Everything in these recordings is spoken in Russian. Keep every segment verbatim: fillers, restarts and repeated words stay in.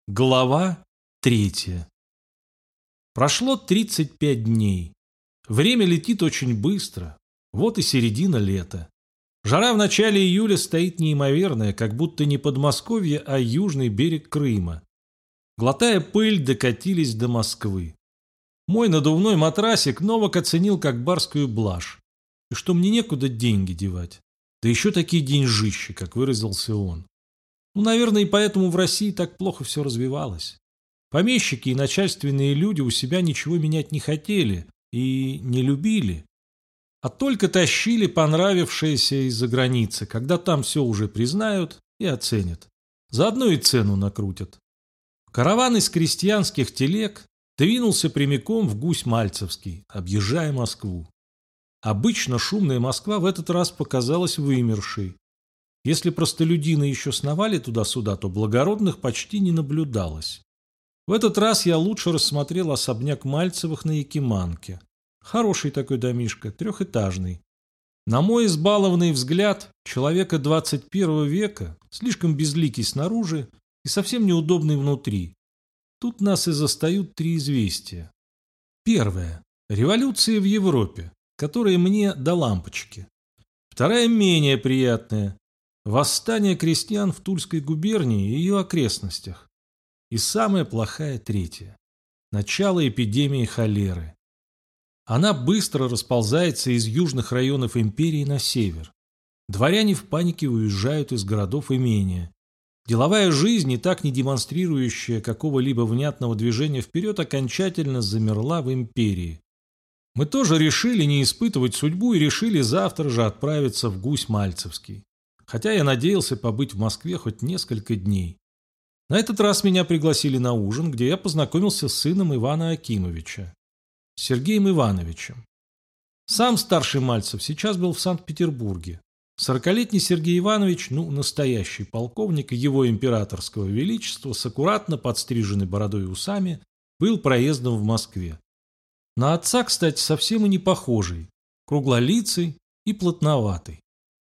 Глава третья. Прошло тридцать пять дней. Время летит очень быстро. Вот и середина лета. Жара в начале июля стоит неимоверная, как будто не Подмосковье, а южный берег Крыма. Глотая пыль, докатились до Москвы. Мой надувной матрасик Новак оценил как барскую блажь. И что мне некуда деньги девать. Да еще такие деньжищи, как выразился он. Ну, наверное, и поэтому в России так плохо все развивалось. Помещики и начальственные люди у себя ничего менять не хотели и не любили, а только тащили понравившееся из-за границы, когда там все уже признают и оценят. Заодно и цену накрутят. Караван из крестьянских телег двинулся прямиком в Гусь-Мальцевский, объезжая Москву. Обычно шумная Москва в этот раз показалась вымершей. Если простолюдины еще сновали туда-сюда, то благородных почти не наблюдалось. В этот раз я лучше рассмотрел особняк Мальцевых на Якиманке. Хороший такой домишко, трехэтажный. На мой избалованный взгляд, человека двадцать первого века, слишком безликий снаружи и совсем неудобный внутри. Тут нас и застают три известия. Первое. Революция в Европе, которая мне до лампочки. Вторая менее приятная. Восстание крестьян в Тульской губернии и ее окрестностях. И самая плохая третья. Начало эпидемии холеры. Она быстро расползается из южных районов империи на север. Дворяне в панике уезжают из городов имения. Деловая жизнь, и так не демонстрирующая какого-либо внятного движения вперед, окончательно замерла в империи. Мы тоже решили не испытывать судьбу и решили завтра же отправиться в Гусь-Мальцевский. Хотя я надеялся побыть в Москве хоть несколько дней. На этот раз меня пригласили на ужин, где я познакомился с сыном Ивана Акимовича, Сергеем Ивановичем. Сам старший Мальцев сейчас был в Санкт-Петербурге. Сорокалетний Сергей Иванович, ну, настоящий полковник его императорского величества, с аккуратно подстриженной бородой и усами, был проездом в Москве. На отца, кстати, совсем и не похожий, круглолицый и плотноватый.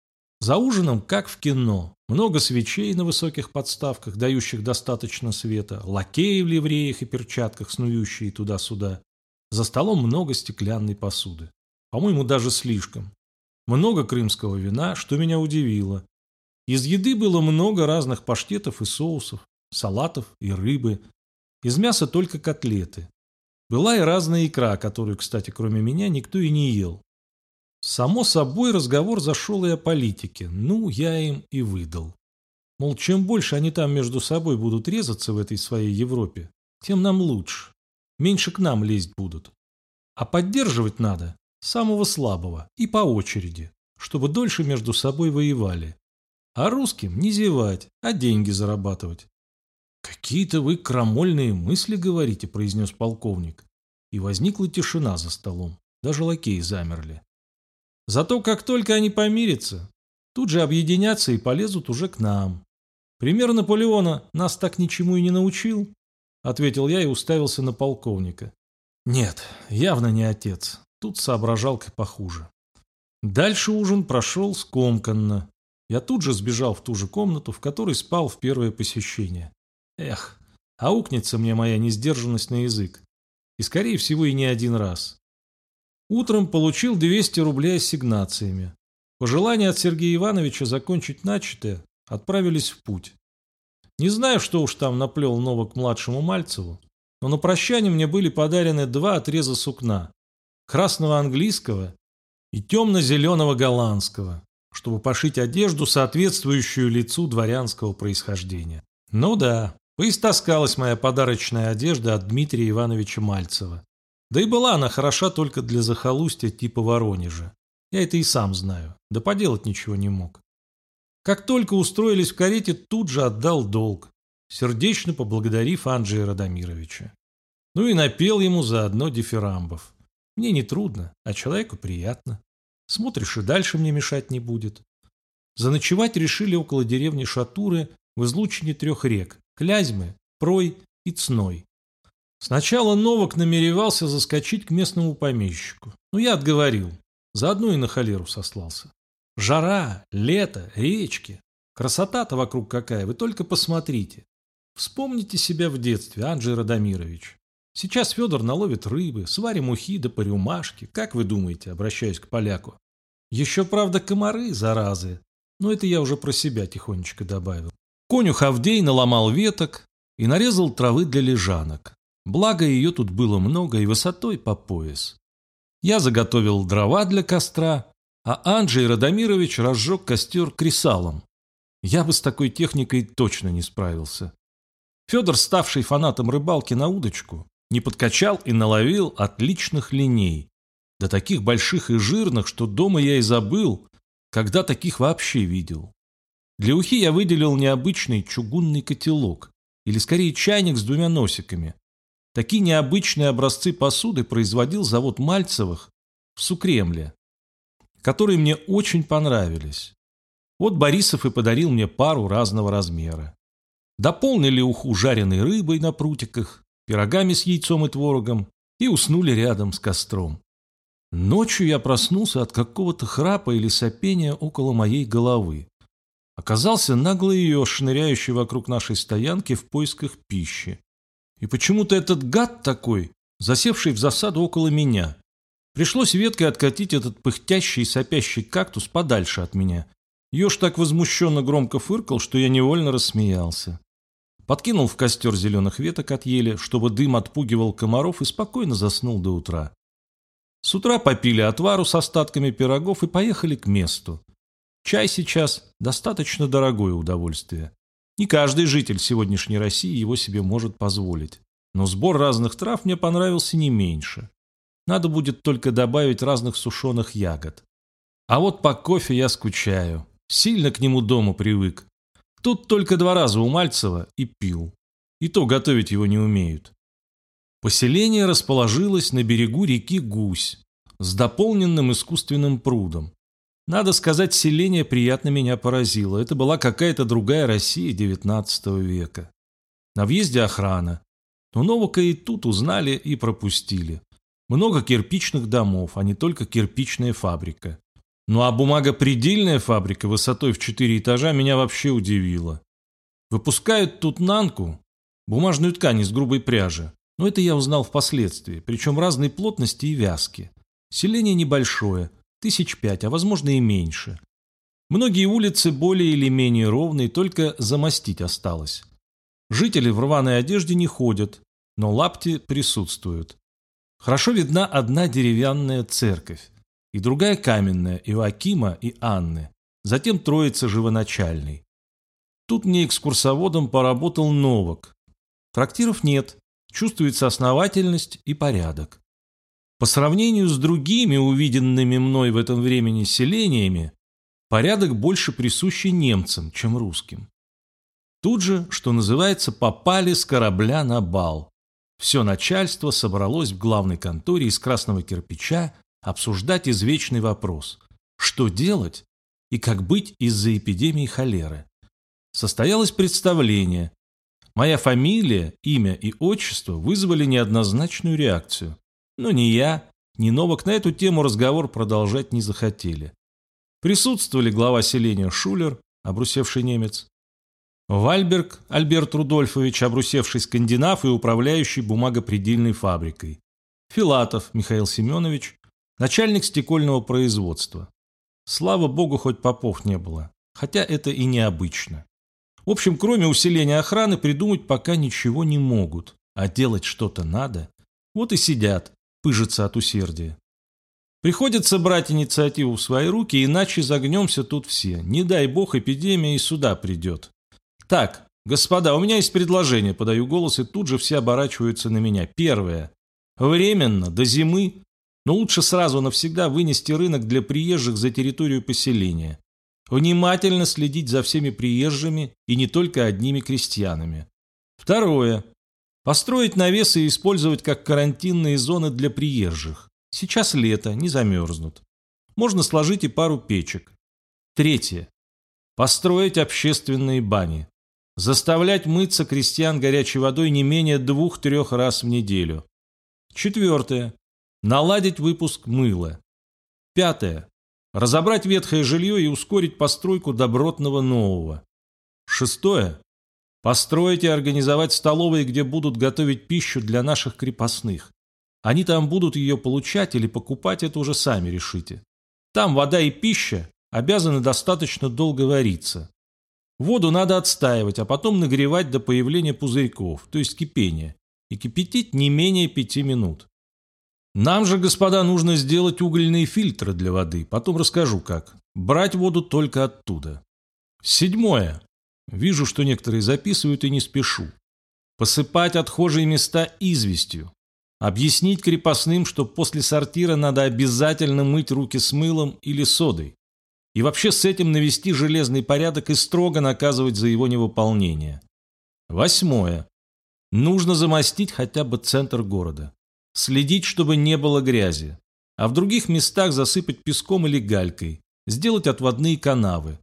За ужином, как в кино, много свечей на высоких подставках, дающих достаточно света, лакеи в ливреях и перчатках, снующие туда-сюда. За столом много стеклянной посуды. По-моему, даже слишком. Много крымского вина, что меня удивило. Из еды было много разных паштетов и соусов, салатов и рыбы. Из мяса только котлеты. Была и разная икра, которую, кстати, кроме меня, никто и не ел. Само собой, разговор зашел и о политике. Ну, я им и выдал. Мол, чем больше они там между собой будут резаться в этой своей Европе, тем нам лучше. Меньше к нам лезть будут. А поддерживать надо самого слабого и по очереди, чтобы дольше между собой воевали. А русским не зевать, а деньги зарабатывать. «Какие-то вы крамольные мысли говорите», – произнес полковник. И возникла тишина за столом. Даже лакеи замерли. Зато как только они помирятся, тут же объединятся и полезут уже к нам. Пример Наполеона нас так ничему и не научил, ответил я и уставился на полковника. Нет, явно не отец. Тут соображалка похуже. Дальше ужин прошел скомканно. Я тут же сбежал в ту же комнату, в которой спал в первое посещение. Эх, аукнется мне моя несдержанность на язык. И, скорее всего, и не один раз. Утром получил двести рублей ассигнациями. По желанию от Сергея Ивановича закончить начатое, отправились в путь. Не знаю, что уж там наплел Новак младшему Мальцеву, но на прощание мне были подарены два отреза сукна, красного английского и темно-зеленого голландского, чтобы пошить одежду, соответствующую лицу дворянского происхождения. Ну да, поистаскалась моя подарочная одежда от Дмитрия Ивановича Мальцева. Да и была она хороша только для захолустья типа Воронежа. Я это и сам знаю, да поделать ничего не мог. Как только устроились в карете, тут же отдал долг, сердечно поблагодарив Анджея Радомировича. Ну и напел ему заодно дифирамбов. Мне не трудно, а человеку приятно. Смотришь, и дальше мне мешать не будет. Заночевать решили около деревни Шатуры в излучине трех рек – Клязьмы, Прой и Цной. Сначала Новак намеревался заскочить к местному помещику, но я отговорил, заодно и на холеру сослался. Жара, лето, речки. Красота-то вокруг какая, вы только посмотрите. Вспомните себя в детстве, Анджей Радомирович. Сейчас Федор наловит рыбы, сварим ухи да по рюмашке. Как вы думаете, обращаюсь к поляку? Еще, правда, комары, заразы. Но это я уже про себя тихонечко добавил. Конюх Авдей наломал веток и нарезал травы для лежанок. Благо, ее тут было много и высотой по пояс. Я заготовил дрова для костра, а Анджей Радомирович разжег костер кресалом. Я бы с такой техникой точно не справился. Федор, ставший фанатом рыбалки на удочку, не подкачал и наловил отличных линей. Да таких больших и жирных, что дома я и забыл, когда таких вообще видел. Для ухи я выделил необычный чугунный котелок, или скорее чайник с двумя носиками. Такие необычные образцы посуды производил завод Мальцевых в Сукремле, которые мне очень понравились. Вот Борисов и подарил мне пару разного размера. Дополнили уху жареной рыбой на прутиках, пирогами с яйцом и творогом и уснули рядом с костром. Ночью я проснулся от какого-то храпа или сопения около моей головы. Оказался наглый еж, шныряющий вокруг нашей стоянки в поисках пищи. И почему-то этот гад такой, засевший в засаду около меня. Пришлось веткой откатить этот пыхтящий и сопящий кактус подальше от меня. Еж так возмущенно громко фыркал, что я невольно рассмеялся. Подкинул в костер зеленых веток от ели, чтобы дым отпугивал комаров, и спокойно заснул до утра. С утра попили отвару с остатками пирогов и поехали к месту. Чай сейчас достаточно дорогое удовольствие. Не каждый житель сегодняшней России его себе может позволить. Но сбор разных трав мне понравился не меньше. Надо будет только добавить разных сушеных ягод. А вот по кофе я скучаю. Сильно к нему дома привык. Тут только два раза у Мальцева и пил. И то готовить его не умеют. Поселение расположилось на берегу реки Гусь с дополненным искусственным прудом. Надо сказать, селение приятно меня поразило. Это была какая-то другая Россия девятнадцатого века. На въезде охрана. Но Новака и тут узнали и пропустили. Много кирпичных домов, а не только кирпичная фабрика. Ну а бумагопредельная фабрика высотой в четыре этажа меня вообще удивила. Выпускают тут нанку, бумажную ткань из грубой пряжи. Но это я узнал впоследствии, причем разной плотности и вязки. Селение небольшое, тысяч пять, а возможно и меньше. Многие улицы более или менее ровные, только замостить осталось. Жители в рваной одежде не ходят, но лапти присутствуют. Хорошо видна одна деревянная церковь, и другая каменная Иоакима и Анны, затем Троица Живоначальной. Тут мне экскурсоводом поработал Новак. Трактиров нет, чувствуется основательность и порядок. По сравнению с другими увиденными мной в этом времени селениями, порядок больше присущий немцам, чем русским. Тут же, что называется, попали с корабля на бал. Все начальство собралось в главной конторе из красного кирпича обсуждать извечный вопрос: что делать и как быть из-за эпидемии холеры. Состоялось представление. Моя фамилия, имя и отчество вызвали неоднозначную реакцию. Но ни я, ни Новак на эту тему разговор продолжать не захотели. Присутствовали глава селения Шулер, обрусевший немец, Вальберг Альберт Рудольфович, обрусевший скандинав и управляющий бумагопредельной фабрикой, Филатов Михаил Семенович, начальник стекольного производства. Слава богу, хоть попов не было, хотя это и необычно. В общем, кроме усиления охраны, придумать пока ничего не могут, а делать что-то надо. Вот и сидят, пыжатся от усердия. Приходится брать инициативу в свои руки, иначе загнемся тут все. Не дай бог, эпидемия и сюда придет. Так, господа, у меня есть предложение, подаю голос, и тут же все оборачиваются на меня. Первое. Временно, до зимы, но лучше сразу навсегда вынести рынок для приезжих за территорию поселения. Внимательно следить за всеми приезжими и не только одними крестьянами. Второе. Построить навесы и использовать как карантинные зоны для приезжих. Сейчас лето, не замерзнут. Можно сложить и пару печек. Третье. Построить общественные бани. Заставлять мыться крестьян горячей водой не менее двух-трех раз в неделю. Четвертое. Наладить выпуск мыла. Пятое. Разобрать ветхое жилье и ускорить постройку добротного нового. Шестое. Построить и организовать столовые, где будут готовить пищу для наших крепостных. Они там будут ее получать или покупать, это уже сами решите. Там вода и пища обязаны достаточно долго вариться. Воду надо отстаивать, а потом нагревать до появления пузырьков, то есть кипения, и кипятить не менее пяти минут. Нам же, господа, нужно сделать угольные фильтры для воды, потом расскажу как. Брать воду только оттуда. Седьмое. Вижу, что некоторые записывают и не спешу. Посыпать отхожие места известью. Объяснить крепостным, что после сортира надо обязательно мыть руки с мылом или содой. И вообще с этим навести железный порядок и строго наказывать за его невыполнение. Восьмое. Нужно замостить хотя бы центр города. Следить, чтобы не было грязи. А в других местах засыпать песком или галькой. Сделать отводные канавы.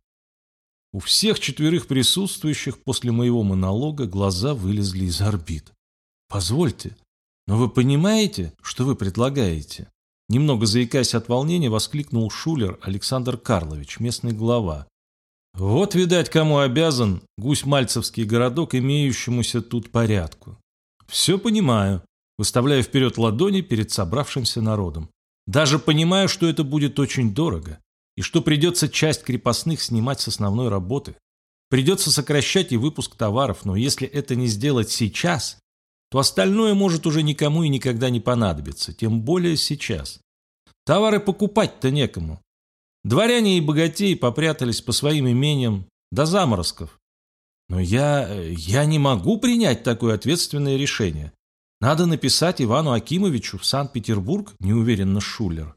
У всех четверых присутствующих после моего монолога глаза вылезли из орбит. Позвольте, но вы понимаете, что вы предлагаете? Немного заикаясь от волнения, воскликнул Шулер Александр Карлович, местный глава. Вот, видать, кому обязан Гусь-Мальцевский городок, имеющемуся тут порядку. Все понимаю, выставляя вперед ладони перед собравшимся народом. Даже понимаю, что это будет очень дорого, и что придется часть крепостных снимать с основной работы. Придется сокращать и выпуск товаров, но если это не сделать сейчас, то остальное может уже никому и никогда не понадобиться, тем более сейчас. Товары покупать-то некому. Дворяне и богатеи попрятались по своим имениям до заморозков. Но я, я не могу принять такое ответственное решение. Надо написать Ивану Акимовичу в Санкт-Петербург, неуверенно Шулер.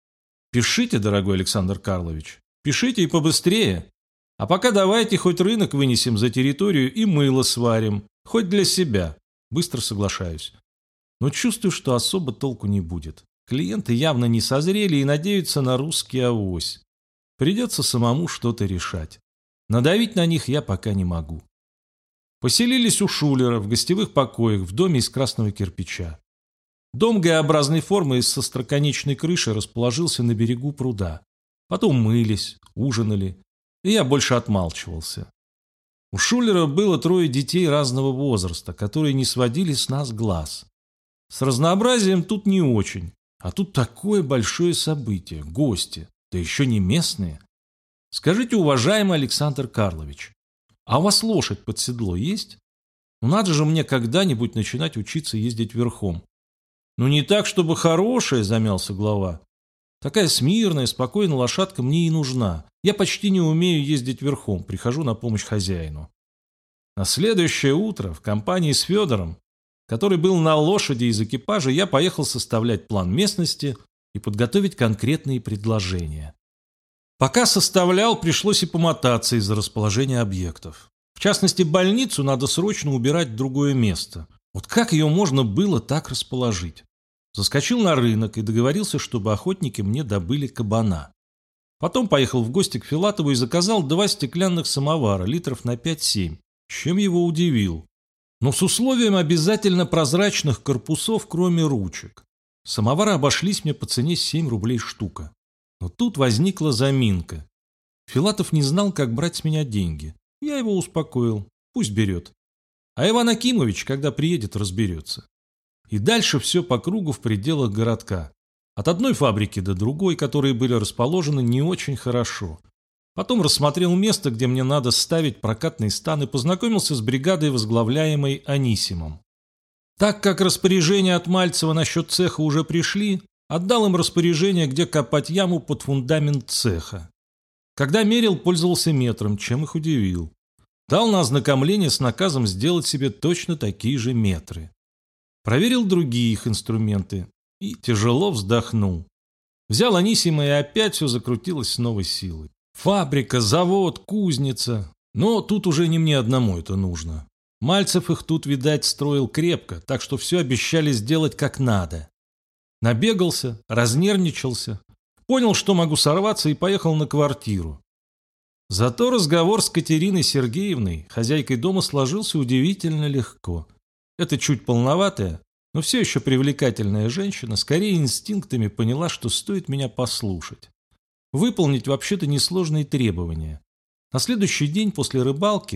Пишите, дорогой Александр Карлович, пишите и побыстрее. А пока давайте хоть рынок вынесем за территорию и мыло сварим, хоть для себя. Быстро соглашаюсь. Но чувствую, что особо толку не будет. Клиенты явно не созрели и надеются на русский авось. Придется самому что-то решать. Надавить на них я пока не могу. Поселились у Шулера в гостевых покоях в доме из красного кирпича. Дом Г-образной формы с остроконечной крышей расположился на берегу пруда. Потом мылись, ужинали, и я больше отмалчивался. У Шулера было трое детей разного возраста, которые не сводили с нас глаз. С разнообразием тут не очень, а тут такое большое событие, гости, да еще не местные. Скажите, уважаемый Александр Карлович, а у вас лошадь под седло есть? Ну надо же мне когда-нибудь начинать учиться ездить верхом. Ну не так, чтобы хорошая, замялся глава. Такая смирная, спокойная лошадка мне и нужна. Я почти не умею ездить верхом, прихожу на помощь хозяину. На следующее утро в компании с Федором, который был на лошади из экипажа, я поехал составлять план местности и подготовить конкретные предложения. Пока составлял, пришлось и помотаться из-за расположения объектов. В частности, больницу надо срочно убирать в другое место. Вот как ее можно было так расположить? Заскочил на рынок и договорился, чтобы охотники мне добыли кабана. Потом поехал в гости к Филатову и заказал два стеклянных самовара, литров на пять-семь, чем его удивил. Но с условием обязательно прозрачных корпусов, кроме ручек. Самовары обошлись мне по цене семь рублей штука. Но тут возникла заминка. Филатов не знал, как брать с меня деньги. Я его успокоил. Пусть берет. А Иван Акимович, когда приедет, разберется. И дальше все по кругу в пределах городка. От одной фабрики до другой, которые были расположены не очень хорошо. Потом рассмотрел место, где мне надо ставить прокатный стан, и познакомился с бригадой, возглавляемой Анисимом. Так как распоряжения от Мальцева насчет цеха уже пришли, отдал им распоряжение, где копать яму под фундамент цеха. Когда мерил, пользовался метром, чем их удивил. Дал на ознакомление с наказом сделать себе точно такие же метры. Проверил другие их инструменты и тяжело вздохнул. Взял Анисима, и опять все закрутилось с новой силой. Фабрика, завод, кузница. Но тут уже не мне одному это нужно. Мальцев их тут, видать, строил крепко, так что все обещали сделать как надо. Набегался, разнервничался, понял, что могу сорваться, и поехал на квартиру. Зато разговор с Катериной Сергеевной, хозяйкой дома, сложился удивительно легко. Это чуть полноватая, но все еще привлекательная женщина скорее инстинктами поняла, что стоит меня послушать. Выполнить вообще-то несложные требования. На следующий день после рыбалки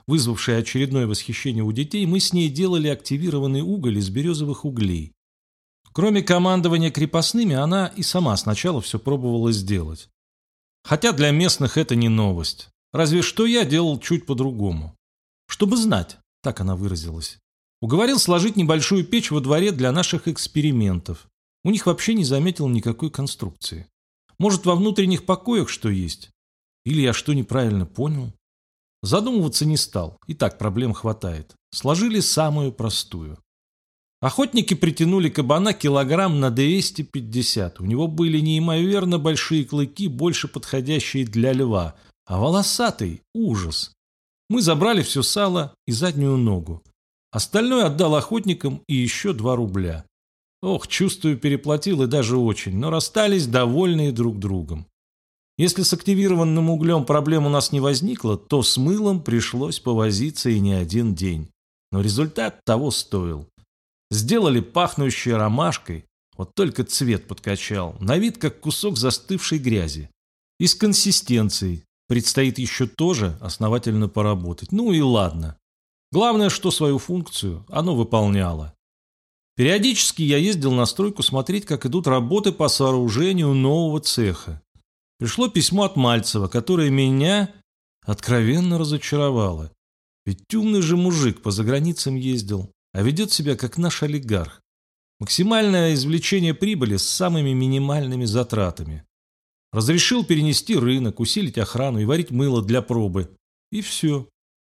вызвавшей очередное восхищение у детей, мы с ней делали активированный уголь из березовых углей. Кроме командования крепостными, она и сама сначала все пробовала сделать. Хотя для местных это не новость. Разве что я делал чуть по-другому. Чтобы знать, так она выразилась. Уговорил сложить небольшую печь во дворе для наших экспериментов. У них вообще не заметил никакой конструкции. Может, во внутренних покоях что есть? Или я что неправильно понял? Задумываться не стал, и так проблем хватает. Сложили самую простую. Охотники притянули кабана килограмм на двести пятьдесят. У него были неимоверно большие клыки, больше подходящие для льва, а волосатый – ужас. Мы забрали все сало и заднюю ногу. Остальное отдал охотникам и еще два рубля. Ох, чувствую, переплатил и даже очень, но расстались довольные друг другом. Если с активированным углем проблем у нас не возникло, то с мылом пришлось повозиться и не один день. Но результат того стоил. Сделали пахнущее ромашкой, вот только цвет подкачал, на вид как кусок застывшей грязи. И с консистенцией предстоит еще тоже основательно поработать. Ну и ладно. Главное, что свою функцию оно выполняло. Периодически я ездил на стройку смотреть, как идут работы по сооружению нового цеха. Пришло письмо от Мальцева, которое меня откровенно разочаровало. Ведь умный же мужик по заграницам ездил, а ведет себя как наш олигарх. Максимальное извлечение прибыли с самыми минимальными затратами. Разрешил перенести рынок, усилить охрану и варить мыло для пробы. И все.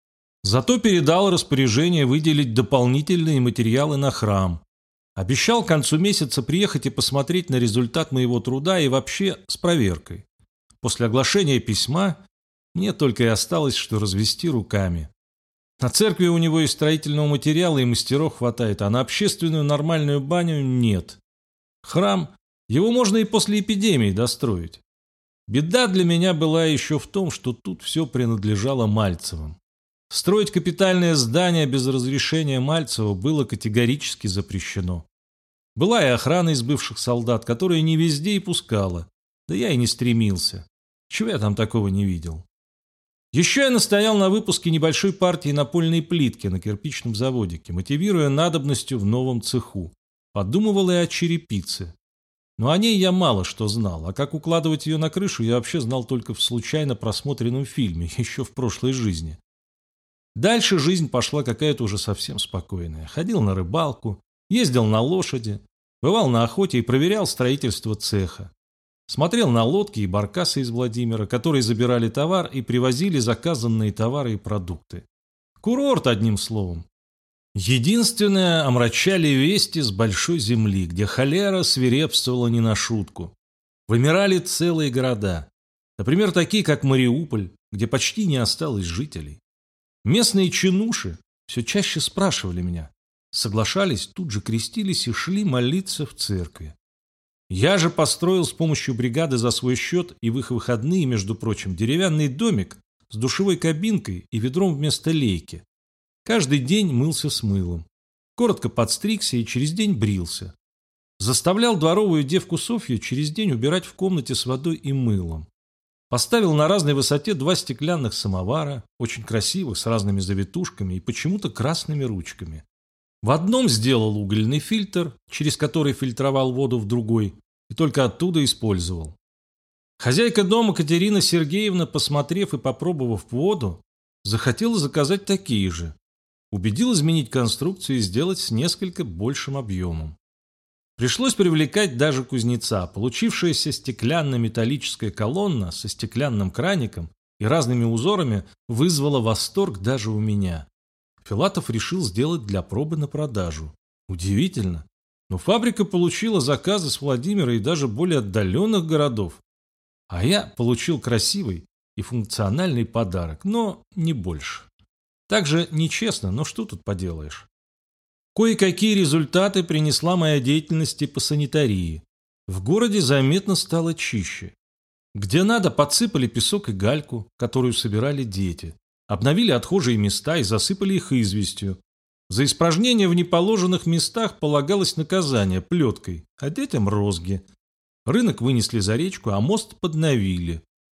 Зато передал распоряжение выделить дополнительные материалы на храм. Обещал к концу месяца приехать и посмотреть на результат моего труда и вообще с проверкой. После оглашения письма мне только и осталось, что развести руками. На церкви у него и строительного материала, и мастеров хватает, а на общественную нормальную баню нет. Храм, его можно и после эпидемии достроить. Беда для меня была еще в том, что тут все принадлежало Мальцевым. Строить капитальное здание без разрешения Мальцева было категорически запрещено. Была и охрана из бывших солдат, которая не везде и пускала. Да я и не стремился. Чего я там такого не видел? Еще я настоял на выпуске небольшой партии напольной плитки на кирпичном заводике, мотивируя надобностью в новом цеху. Подумывал и о черепице. Но о ней я мало что знал, а как укладывать ее на крышу я вообще знал только в случайно просмотренном фильме, еще в прошлой жизни. Дальше жизнь пошла какая-то уже совсем спокойная. Ходил на рыбалку, ездил на лошади, бывал на охоте и проверял строительство цеха. Смотрел на лодки и баркасы из Владимира, которые забирали товар и привозили заказанные товары и продукты. Курорт, одним словом. Единственное, омрачали вести с большой земли, где холера свирепствовала не на шутку. Вымирали целые города. Например, такие, как Мариуполь, где почти не осталось жителей. Местные чинуши все чаще спрашивали меня. Соглашались, тут же крестились и шли молиться в церкви. Я же построил с помощью бригады за свой счет и в их выходные, между прочим, деревянный домик с душевой кабинкой и ведром вместо лейки. Каждый день мылся с мылом. Коротко подстригся и через день брился. Заставлял дворовую девку Софью через день убирать в комнате с водой и мылом. Поставил на разной высоте два стеклянных самовара, очень красивых, с разными завитушками и почему-то красными ручками. В одном сделал угольный фильтр, через который фильтровал воду в другой, и только оттуда использовал. Хозяйка дома Катерина Сергеевна, посмотрев и попробовав воду, захотела заказать такие же. Убедил изменить конструкцию и сделать с несколько большим объемом. Пришлось привлекать даже кузнеца. Получившаяся стеклянно-металлическая колонна со стеклянным краником и разными узорами вызвала восторг даже у меня. Филатов решил сделать для пробы на продажу. Удивительно. Но фабрика получила заказы с Владимира и даже более отдаленных городов. А я получил красивый и функциональный подарок, но не больше. Также нечестно, но что тут поделаешь. Кое-какие результаты принесла моя деятельность по санитарии. В городе заметно стало чище. Где надо, подсыпали песок и гальку, которую собирали дети. Обновили отхожие места и засыпали их известью. За испражнения в неположенных местах полагалось наказание плеткой, а детям розги. Рынок вынесли за речку, а мост подновили.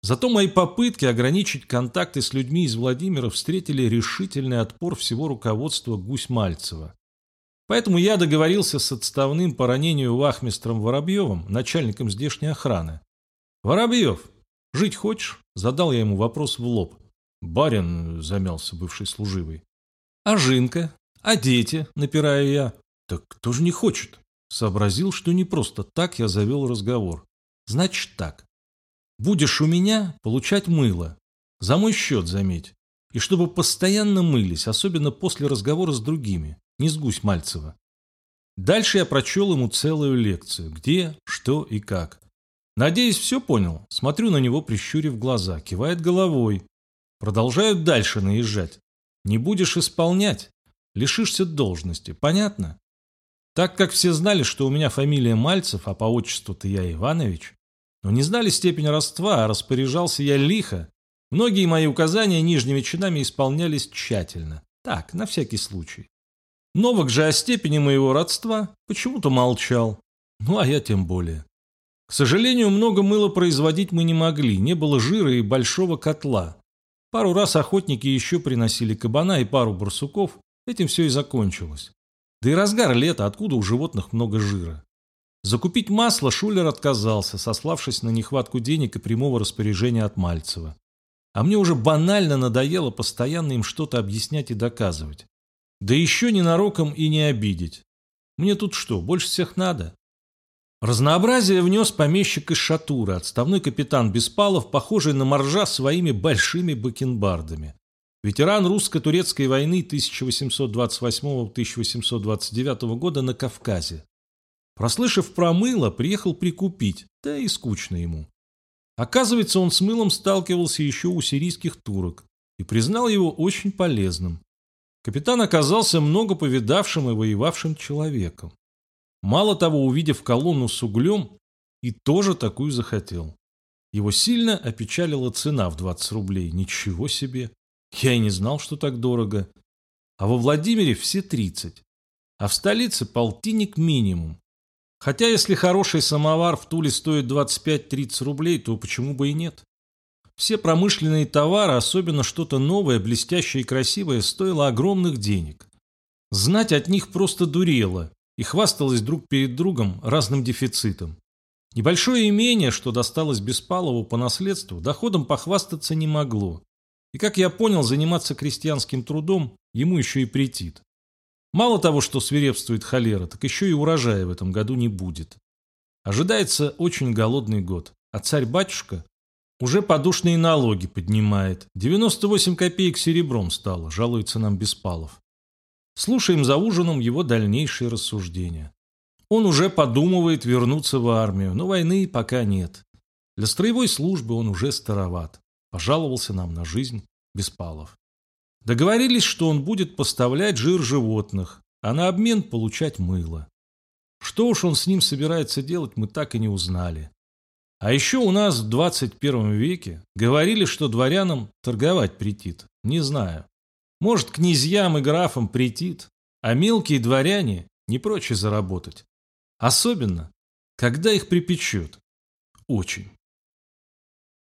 Зато мои попытки ограничить контакты с людьми из Владимира встретили решительный отпор всего руководства Гусь-Мальцева. Поэтому я договорился с отставным по ранению вахмистром Воробьевым, начальником здешней охраны. «Воробьев, жить хочешь?» – задал я ему вопрос в лоб. «Барин», – замялся бывший служивый. «А Жинка? А дети?» – напираю я. «Так кто же не хочет?» Сообразил, что не просто так я завел разговор. «Значит так. Будешь у меня получать мыло. За мой счет, заметь. И чтобы постоянно мылись, особенно после разговора с другими, не с Гусь-Мальцева». Дальше я прочел ему целую лекцию. Где, что и как. Надеюсь, все понял. Смотрю на него, прищурив глаза. Кивает головой. Продолжают дальше наезжать. Не будешь исполнять, лишишься должности. Понятно? Так как все знали, что у меня фамилия Мальцев, а по отчеству-то я Иванович, но не знали степень родства, а распоряжался я лихо, многие мои указания нижними чинами исполнялись тщательно. Так, на всякий случай. Новак же о степени моего родства почему-то молчал. Ну, а я тем более. К сожалению, много мыла производить мы не могли, не было жира и большого котла. Пару раз охотники еще приносили кабана и пару барсуков, этим все и закончилось. Да и разгар лета, откуда у животных много жира. Закупить масло Шулер отказался, сославшись на нехватку денег и прямого распоряжения от Мальцева. А мне уже банально надоело постоянно им что-то объяснять и доказывать. Да еще ненароком и не обидеть. Мне тут что, больше всех надо? Разнообразие внес помещик из Шатура, отставной капитан Беспалов, похожий на моржа своими большими бакенбардами. Ветеран русско-турецкой войны тысяча восемьсот двадцать восьмого — тысяча восемьсот двадцать девятого года на Кавказе. Прослышав про мыло, приехал прикупить, да и скучно ему. Оказывается, он с мылом сталкивался еще у сирийских турок и признал его очень полезным. Капитан оказался много повидавшим и воевавшим человеком. Мало того, увидев колонну с углем, и тоже такую захотел. Его сильно опечалила цена в двадцать рублей. Ничего себе! Я и не знал, что так дорого. А во Владимире все тридцать. А в столице полтинник минимум. Хотя если хороший самовар в Туле стоит двадцать пять — тридцать рублей, то почему бы и нет? Все промышленные товары, особенно что-то новое, блестящее и красивое, стоило огромных денег. Знать от них просто дурело и хвасталось друг перед другом разным дефицитом. Небольшое имение, что досталось Беспалову по наследству, доходом похвастаться не могло. И, как я понял, заниматься крестьянским трудом ему еще и претит. Мало того, что свирепствует холера, так еще и урожая в этом году не будет. Ожидается очень голодный год, а царь-батюшка уже подушные налоги поднимает. девяносто восемь копеек серебром стало, жалуется нам Беспалов. Слушаем за ужином его дальнейшие рассуждения. Он уже подумывает вернуться в армию, но войны пока нет. Для строевой службы он уже староват. Пожаловался нам на жизнь Беспалов. Договорились, что он будет поставлять жир животных, а на обмен получать мыло. Что уж он с ним собирается делать, мы так и не узнали. А еще у нас в двадцать первом веке говорили, что дворянам торговать претит. Не знаю. Может, князьям и графам претит, а мелкие дворяне не прочь заработать. Особенно, когда их припечет. Очень.